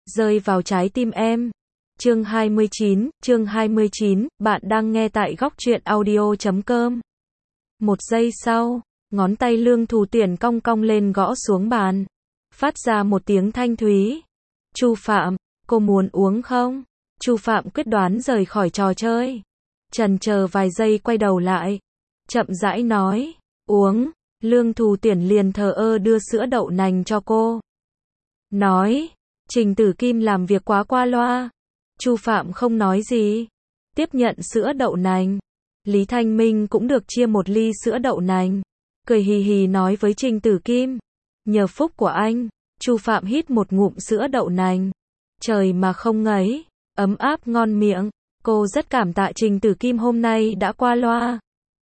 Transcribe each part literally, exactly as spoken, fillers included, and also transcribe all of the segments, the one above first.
rơi vào trái tim em. Chương hai mươi chín, chương hai mươi chín, bạn đang nghe tại góc truyện audio chấm com. Một giây sau, ngón tay Lương Thù Tuyển cong cong lên gõ xuống bàn, phát ra một tiếng thanh thúy. Chu Phạm, cô muốn uống không? Chu Phạm quyết đoán rời khỏi trò chơi. Chần chờ vài giây quay đầu lại, chậm rãi nói, uống. Lương Thù Tuyển liền thờ ơ đưa sữa đậu nành cho cô. Nói, Trình Tử Kim làm việc quá qua loa. Chu Phạm không nói gì, tiếp nhận sữa đậu nành. Lý Thanh Minh cũng được chia một ly sữa đậu nành, cười hì hì nói với Trình Tử Kim, nhờ phúc của anh. Chu Phạm hít một ngụm sữa đậu nành, trời mà không ngấy, ấm áp ngon miệng. Cô rất cảm tạ Trình Tử Kim hôm nay đã qua loa.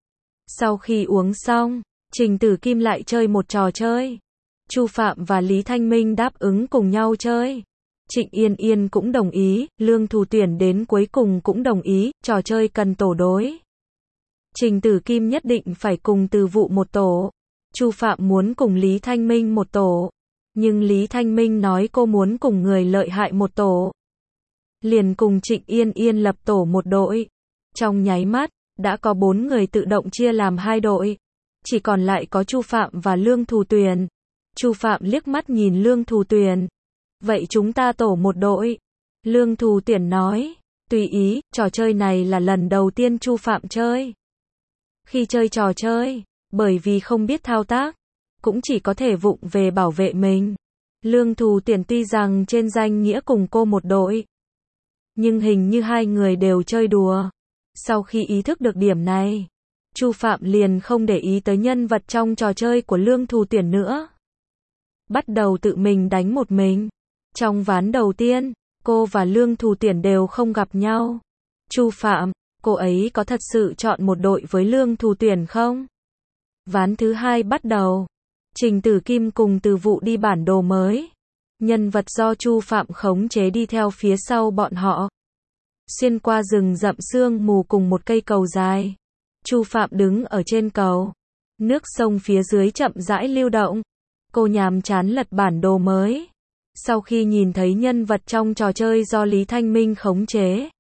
Sau khi uống xong, Trình Tử Kim lại chơi một trò chơi. Chu Phạm và Lý Thanh Minh đáp ứng cùng nhau chơi. Trịnh Yên Yên cũng đồng ý, Lương Thù Tuyển đến cuối cùng cũng đồng ý, trò chơi cần tổ đối. Trình Tử Kim nhất định phải cùng Từ Vụ một tổ. Chu Phạm muốn cùng Lý Thanh Minh một tổ. Nhưng Lý Thanh Minh nói cô muốn cùng người lợi hại một tổ. Liền cùng Trịnh Yên Yên lập tổ một đội. Trong nháy mắt, đã có bốn người tự động chia làm hai đội. Chỉ còn lại có Chu Phạm và Lương Thù Tuyển. Chu Phạm liếc mắt nhìn Lương Thù Tuyển. Vậy chúng ta tổ một đội. Lương Thù Tuyển nói, tùy ý, trò chơi này là lần đầu tiên Chu Phạm chơi. Khi chơi trò chơi, bởi vì không biết thao tác, cũng chỉ có thể vụng về bảo vệ mình. Lương Thù Tuyển tuy rằng trên danh nghĩa cùng cô một đội, nhưng hình như hai người đều chơi đùa. Sau khi ý thức được điểm này, Chu Phạm liền không để ý tới nhân vật trong trò chơi của Lương Thù Tuyển nữa. Bắt đầu tự mình đánh một mình. Trong ván đầu tiên, cô và Lương Thù Tuyển đều không gặp nhau. Chu Phạm, cô ấy có thật sự chọn một đội với Lương Thù Tuyển không? Ván thứ hai bắt đầu. Trình Tử Kim cùng Từ Vụ đi bản đồ mới. Nhân vật do Chu Phạm khống chế đi theo phía sau bọn họ. Xuyên qua rừng rậm sương mù cùng một cây cầu dài. Chu Phạm đứng ở trên cầu. Nước sông phía dưới chậm rãi lưu động. Cô nhàm chán lật bản đồ mới. Sau khi nhìn thấy nhân vật trong trò chơi do Lý Thanh Minh khống chế,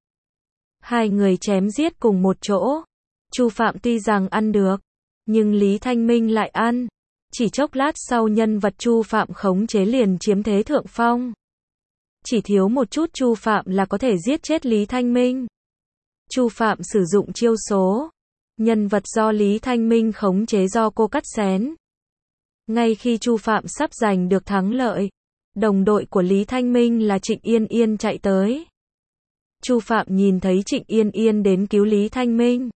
hai người chém giết cùng một chỗ. Chu Phạm tuy rằng ăn được, nhưng Lý Thanh Minh lại ăn. Chỉ chốc lát sau nhân vật Chu Phạm khống chế liền chiếm thế thượng phong. Chỉ thiếu một chút Chu Phạm là có thể giết chết Lý Thanh Minh. Chu Phạm sử dụng chiêu số. Nhân vật do Lý Thanh Minh khống chế do cô cắt xén. Ngay khi Chu Phạm sắp giành được thắng lợi, đồng đội của Lý Thanh Minh là Trịnh Yên Yên chạy tới. Chu Phạm nhìn thấy Trịnh Yên Yên đến cứu Lý Thanh Minh,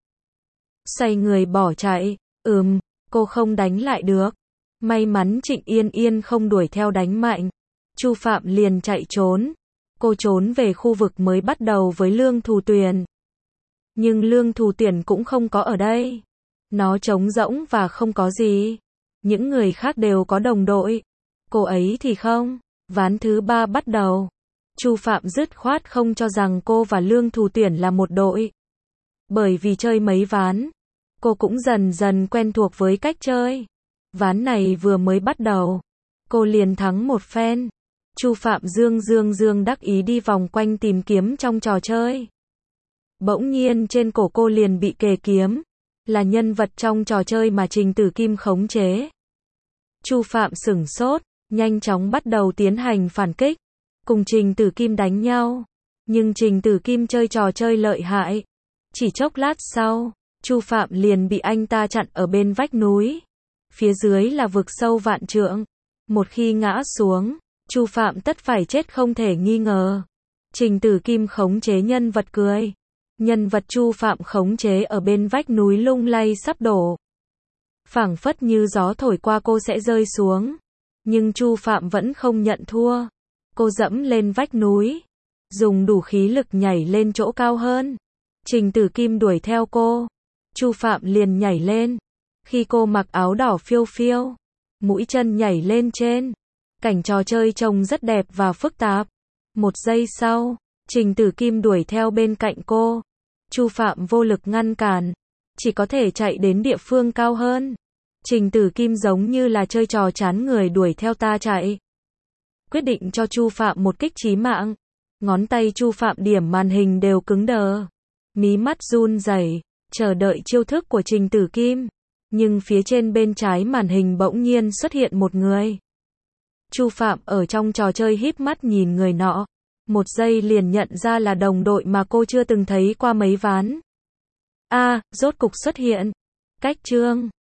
xoay người bỏ chạy. Ừm, cô không đánh lại được. May mắn Trịnh Yên Yên không đuổi theo đánh mạnh. Chu Phạm liền chạy trốn. Cô trốn về khu vực mới bắt đầu với Lương Thù Tuyển. Nhưng Lương Thù Tuyển cũng không có ở đây. Nó trống rỗng và không có gì. Những người khác đều có đồng đội. Cô ấy thì không. Ván thứ ba bắt đầu. Chu Phạm dứt khoát không cho rằng cô và Lương Thù Tuyển là một đội. Bởi vì chơi mấy ván, cô cũng dần dần quen thuộc với cách chơi. Ván này vừa mới bắt đầu, cô liền thắng một phen. Chu Phạm dương dương dương đắc ý đi vòng quanh tìm kiếm trong trò chơi. Bỗng nhiên trên cổ cô liền bị kề kiếm. Là nhân vật trong trò chơi mà Trình Tử Kim khống chế. Chu Phạm sửng sốt, nhanh chóng bắt đầu tiến hành phản kích. Cùng Trình Tử Kim đánh nhau. Nhưng Trình Tử Kim chơi trò chơi lợi hại. Chỉ chốc lát sau, Chu Phạm liền bị anh ta chặn ở bên vách núi. Phía dưới là vực sâu vạn trượng. Một khi ngã xuống, Chu Phạm tất phải chết không thể nghi ngờ. Trình Tử Kim khống chế nhân vật cười. Nhân vật Chu Phạm khống chế ở bên vách núi lung lay sắp đổ. Phảng phất như gió thổi qua cô sẽ rơi xuống. Nhưng Chu Phạm vẫn không nhận thua. Cô dẫm lên vách núi, dùng đủ khí lực nhảy lên chỗ cao hơn. Trình Tử Kim đuổi theo cô. Chu Phạm liền nhảy lên. Khi cô mặc áo đỏ phiêu phiêu, mũi chân nhảy lên trên. Cảnh trò chơi trông rất đẹp và phức tạp. Một giây sau, Trình Tử Kim đuổi theo bên cạnh cô. Chu Phạm vô lực ngăn cản, chỉ có thể chạy đến địa phương cao hơn. Trình Tử Kim giống như là chơi trò chán người đuổi theo ta chạy. quyết định cho Chu Phạm một kích chí mạng. Ngón tay Chu Phạm điểm màn hình đều cứng đờ. Mí mắt run rẩy, chờ đợi chiêu thức của Trình Tử Kim. Nhưng phía trên bên trái màn hình bỗng nhiên xuất hiện một người. Chu Phạm ở trong trò chơi híp mắt nhìn người nọ. Một giây liền nhận ra là đồng đội mà cô chưa từng thấy qua mấy ván. A, à, rốt cục xuất hiện. Cách chương